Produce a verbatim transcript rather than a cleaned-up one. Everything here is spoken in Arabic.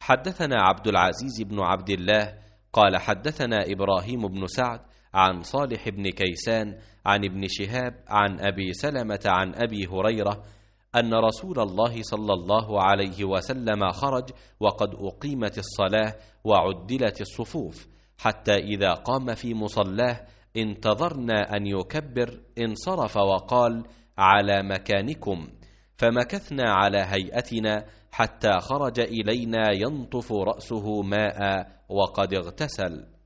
حدثنا عبد العزيز بن عبد الله قال حدثنا إبراهيم بن سعد عن صالح بن كيسان عن ابن شهاب عن أبي سلمة عن أبي هريرة أن رسول الله صلى الله عليه وسلم خرج وقد أقيمت الصلاة وعدلت الصفوف، حتى إذا قام في مصلاه انتظرنا أن يكبر انصرف وقال: على مكانكم، فمكثنا على هيئتنا حتى خرج إلينا ينطف رأسه ماء وقد اغتسل.